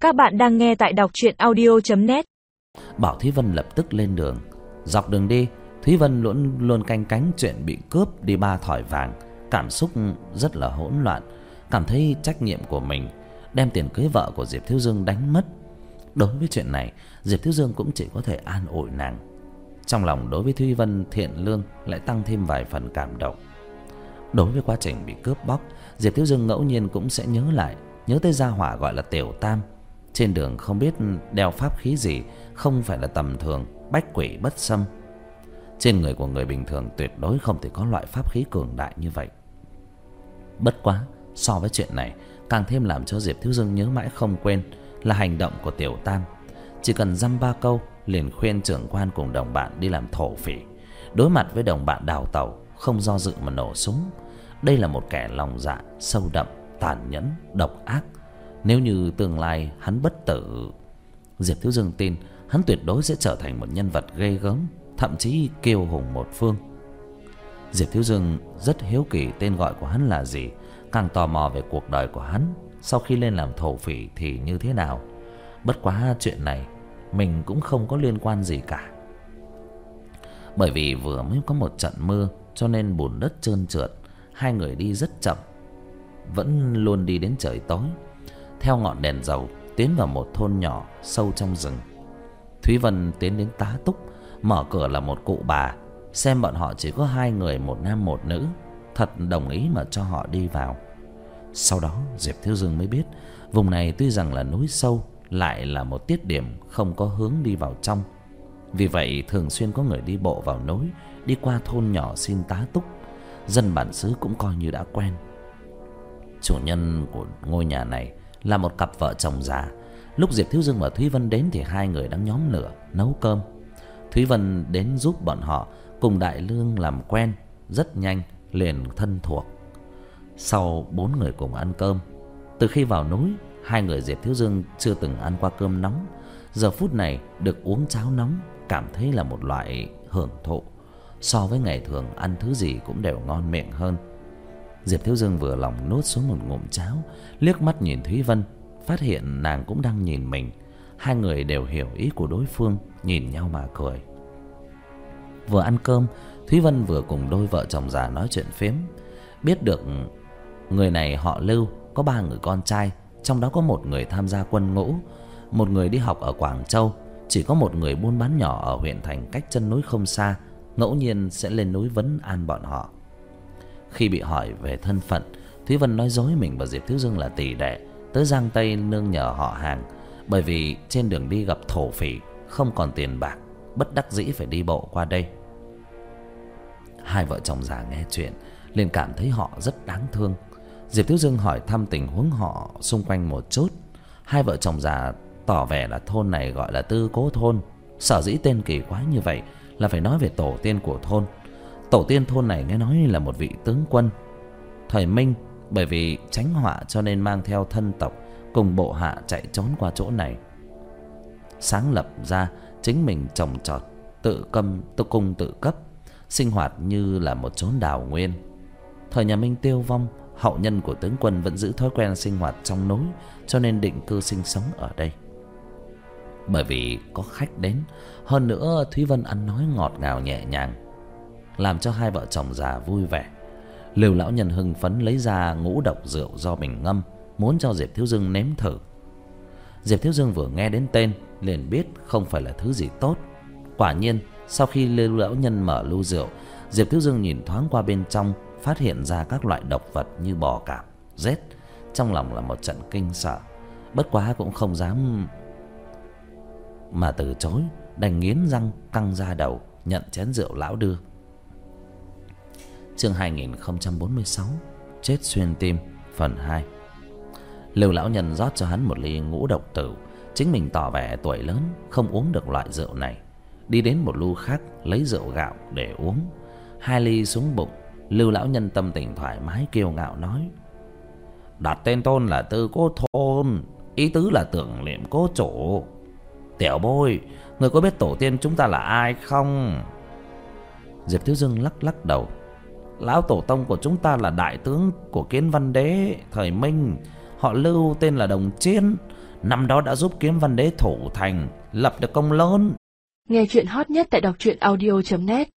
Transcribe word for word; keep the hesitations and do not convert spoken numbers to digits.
Các bạn đang nghe tại đọc truyện audio chấm net. Bảo Thúy Vân lập tức lên đường. Dọc đường đi, Thúy Vân luôn luôn canh cánh chuyện bị cướp đi ba thỏi vàng, cảm xúc rất là hỗn loạn, cảm thấy trách nhiệm của mình đem tiền cưới vợ của Diệp Thiếu Dương đánh mất. Đối với chuyện này, Diệp Thiếu Dương cũng chỉ có thể an ủi nàng. Trong lòng đối với Thúy Vân thiện lương lại tăng thêm vài phần cảm động. Đối với quá trình bị cướp bóc, Diệp Thiếu Dương ngẫu nhiên cũng sẽ nhớ lại, nhớ tới gia hỏa gọi là Tiểu Tam. Trên đường không biết đeo pháp khí gì, không phải là tầm thường, bách quỷ bất xâm. Trên người của người bình thường tuyệt đối không thể có loại pháp khí cường đại như vậy. Bất quá, so với chuyện này, càng thêm làm cho Diệp Thiếu Dương nhớ mãi không quên là hành động của Tiểu Tam. Chỉ cần dăm ba câu liền khuyên trưởng quan cùng đồng bạn đi làm thổ phỉ. Đối mặt với đồng bạn đào tẩu, không do dự mà nổ súng. Đây là một kẻ lòng dạ sâu đậm, tàn nhẫn, độc ác. Nếu như tương lai hắn bất tử, Diệp Thiếu Dương tin hắn tuyệt đối sẽ trở thành một nhân vật ghê gớm, thậm chí kiêu hùng một phương. Diệp Thiếu Dương rất hiếu kỳ tên gọi của hắn là gì, càng tò mò về cuộc đời của hắn sau khi lên làm thổ phỉ thì như thế nào. Bất quá chuyện này mình cũng không có liên quan gì cả, bởi vì vừa mới có một trận mưa cho nên bùn đất trơn trượt, hai người đi rất chậm, vẫn luôn đi đến trời tối. Theo ngọn đèn dầu tiến vào một thôn nhỏ sâu trong rừng. Thúy Vân tiến đến tá túc. Mở cửa là một cụ bà, xem bọn họ chỉ có hai người, một nam một nữ, thật đồng ý mà cho họ đi vào. Sau đó Diệp Thiếu Dương mới biết vùng này tuy rằng là núi sâu, lại là một tiết điểm không có hướng đi vào trong. Vì vậy thường xuyên có người đi bộ vào núi, đi qua thôn nhỏ xin tá túc. Dân bản xứ cũng coi như đã quen. Chủ nhân của ngôi nhà này là một cặp vợ chồng già. Lúc Diệp Thiếu Dương và Thúy Vân đến thì hai người đang nhóm lửa nấu cơm. Thúy Vân đến giúp bọn họ, cùng Đại Lương làm quen, rất nhanh liền thân thuộc. Sau bốn người cùng ăn cơm, từ khi vào núi, hai người Diệp Thiếu Dương chưa từng ăn qua cơm nóng. Giờ phút này được uống cháo nóng, cảm thấy là một loại hưởng thụ. So với ngày thường ăn thứ gì cũng đều ngon miệng hơn. Diệp Thiếu Dương vừa lòng nuốt xuống một ngụm cháo, liếc mắt nhìn Thúy Vân, phát hiện nàng cũng đang nhìn mình. Hai người đều hiểu ý của đối phương, nhìn nhau mà cười. Vừa ăn cơm, Thúy Vân vừa cùng đôi vợ chồng già nói chuyện phiếm. Biết được người này họ Lưu, có ba người con trai, trong đó có một người tham gia quân ngũ, một người đi học ở Quảng Châu, chỉ có một người buôn bán nhỏ ở huyện thành cách chân núi không xa, ngẫu nhiên sẽ lên núi vấn an bọn họ. Khi bị hỏi về thân phận, Thúy Vân nói dối mình và Diệp Thiếu Dương là tỷ đệ tới Giang Tây nương nhờ họ hàng, bởi vì trên đường đi gặp thổ phỉ, không còn tiền bạc, bất đắc dĩ phải đi bộ qua đây. Hai vợ chồng già nghe chuyện liền cảm thấy họ rất đáng thương. Diệp Thiếu Dương hỏi thăm tình huống họ xung quanh một chút. Hai vợ chồng già tỏ vẻ là thôn này gọi là Tư Cố thôn. Sở dĩ tên kỳ quái như vậy là phải nói về tổ tiên của thôn. Tổ tiên thôn này nghe nói là một vị tướng quân thời Minh, bởi vì tránh họa cho nên mang theo thân tộc cùng bộ hạ chạy trốn qua chỗ này, sáng lập ra chính mình trồng trọt, tự câm tự cung tự cấp, sinh hoạt như là một chốn đào nguyên. Thời nhà Minh tiêu vong, hậu nhân của tướng quân vẫn giữ thói quen sinh hoạt trong núi, cho nên định cư sinh sống ở đây. Bởi vì có khách đến, hơn nữa Thúy Vân ăn nói ngọt ngào nhẹ nhàng, làm cho hai vợ chồng già vui vẻ. Lưu lão nhân hưng phấn lấy ra ngũ độc rượu do mình ngâm, muốn cho Diệp Thiếu Dương nếm thử. Diệp Thiếu Dương vừa nghe đến tên liền biết không phải là thứ gì tốt. Quả nhiên, sau khi Lưu lão nhân mở lu rượu, Diệp Thiếu Dương nhìn thoáng qua bên trong, phát hiện ra các loại độc vật như bò cạp, rết. Trong lòng là một trận kinh sợ, bất quá cũng không dám mà từ chối, đành nghiến răng căng ra đầu nhận chén rượu lão đưa. Chương hai nghìn không trăm bốn mươi sáu, chết xuyên tim phần hai. Lưu lão nhân rót cho hắn một ly ngũ độc tử, chính mình tỏ vẻ tuổi lớn không uống được loại rượu này, đi đến một lu khác lấy rượu gạo để uống. Hai ly xuống bụng, Lưu lão nhân tâm tình thoải mái kiêu ngạo nói: đặt tên thôn là Tư Cố thôn, ý tứ là tưởng niệm cố chủ. Tiểu bối, người có biết tổ tiên chúng ta là ai không? Diệp Thiếu Dương lắc lắc đầu: lão tổ tông của chúng ta là đại tướng của Kiến Văn Đế thời Minh, họ Lưu, tên là Đồng Chiến. năm đó đã giúp Kiếm Văn Đế thủ thành, lập được công lớn. Nghe chuyện hot nhất tại đọc truyện audio chấm net.